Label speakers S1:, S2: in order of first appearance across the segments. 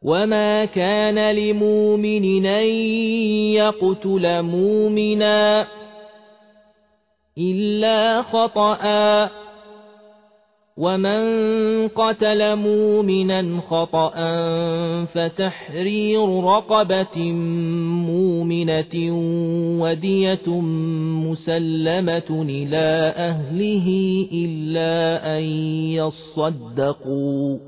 S1: وما كان لمؤمن أن يقتل مؤمنا إلا خطأ ومن قتل مؤمنا خطأ فتحرير رقبة مؤمنة ودية مسلمة إلى أهله إلا أن يصدقوا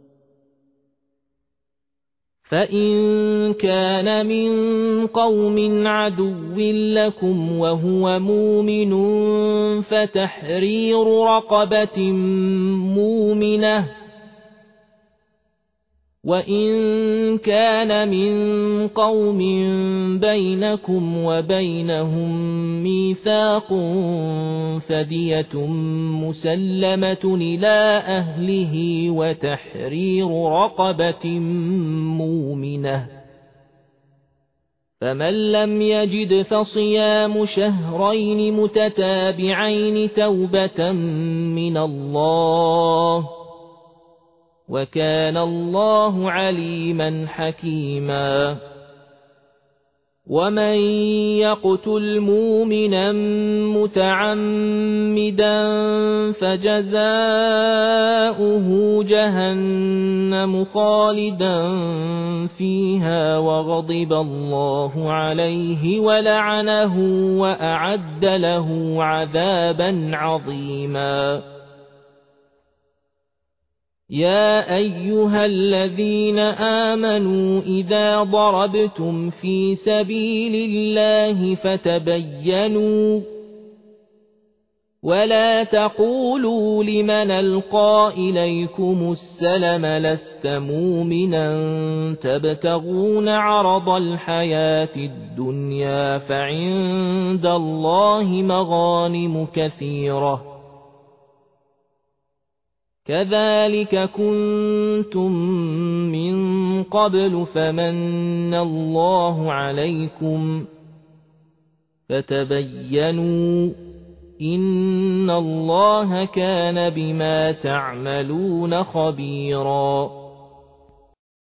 S1: فإن كان من قوم عدو لكم وهو مؤمن فتحرير رقبة مؤمنة وإن كان من قوم بينكم وبينهم ميثاق فدية مسلمة إلى أهله وتحرير رقبة مؤمنة فمن لم يجد فصيام شهرين متتابعين توبة من الله وكان الله عليما حكيما ومن يقتل مؤمنا متعمدا فجزاؤه جهنم خالدا فيها وغضب الله عليه ولعنه وأعد له عذابا عظيما يا أيها الذين آمنوا إذا ضربتم في سبيل الله فتبينوا ولا تقولوا لمن ألقى إليكم السلم لست مؤمنا تبتغون عرض الحياة الدنيا فعند الله مغانم كثيرة كذلك كنتم من قبل فمن الله عليكم فتبينوا إن الله كان بما تعملون خبيرا